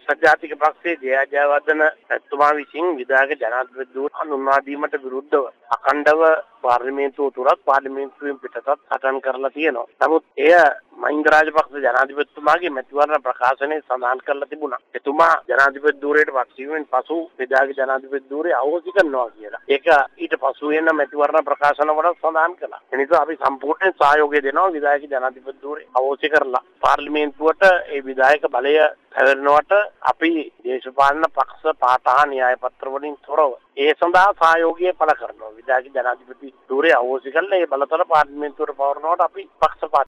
සජාතික පක්ෂයේ ජයවර්ධන එතුමා විසින් විධායක ජනාධිපති ධූර හඳුන්වා දීමට විරුද්ධව අඛණ්ඩව පාර්ලිමේන්තුව තුරත් පාර්ලිමේන්තුවෙන් පිටතත් සටන් කරලා තියෙනවා. නමුත් එය මහින්ද රාජපක්ෂ ජනාධිපතිතුමාගේ මැතිවරණ ප්‍රකාශනයේ සඳහන් කරලා තිබුණා. එතුමා ජනාධිපති ධූරයට පත් වීමෙන් පසු විධායක ජනාධිපති ධූරය අවෝසි කරනවා කියලා. ඒක ඊට පසු වෙන මැතිවරණ ප්‍රකාශන වල සඳහන් කළා. ඒ නිසා අපි සම්පූර්ණ සහයෝගය දෙනවා විධායක ජනාධිපති ධූරය අවෝසි කරලා පාර්ලිමේන්තුවට ඒ විධායක බලය පැවරෙනවට අපි දේශපාලන පක්ෂ පාඨා න්‍යාය පත්‍ර වලින් තොරව ඒ සඳහා සහයෝගය පළ කරනවා. විධායක ජනාධිපති ධූරය අවෝසි කරලා ඒ බලතල පාර්ලිමේන්තුවට පවරනවට අපි පක්ෂ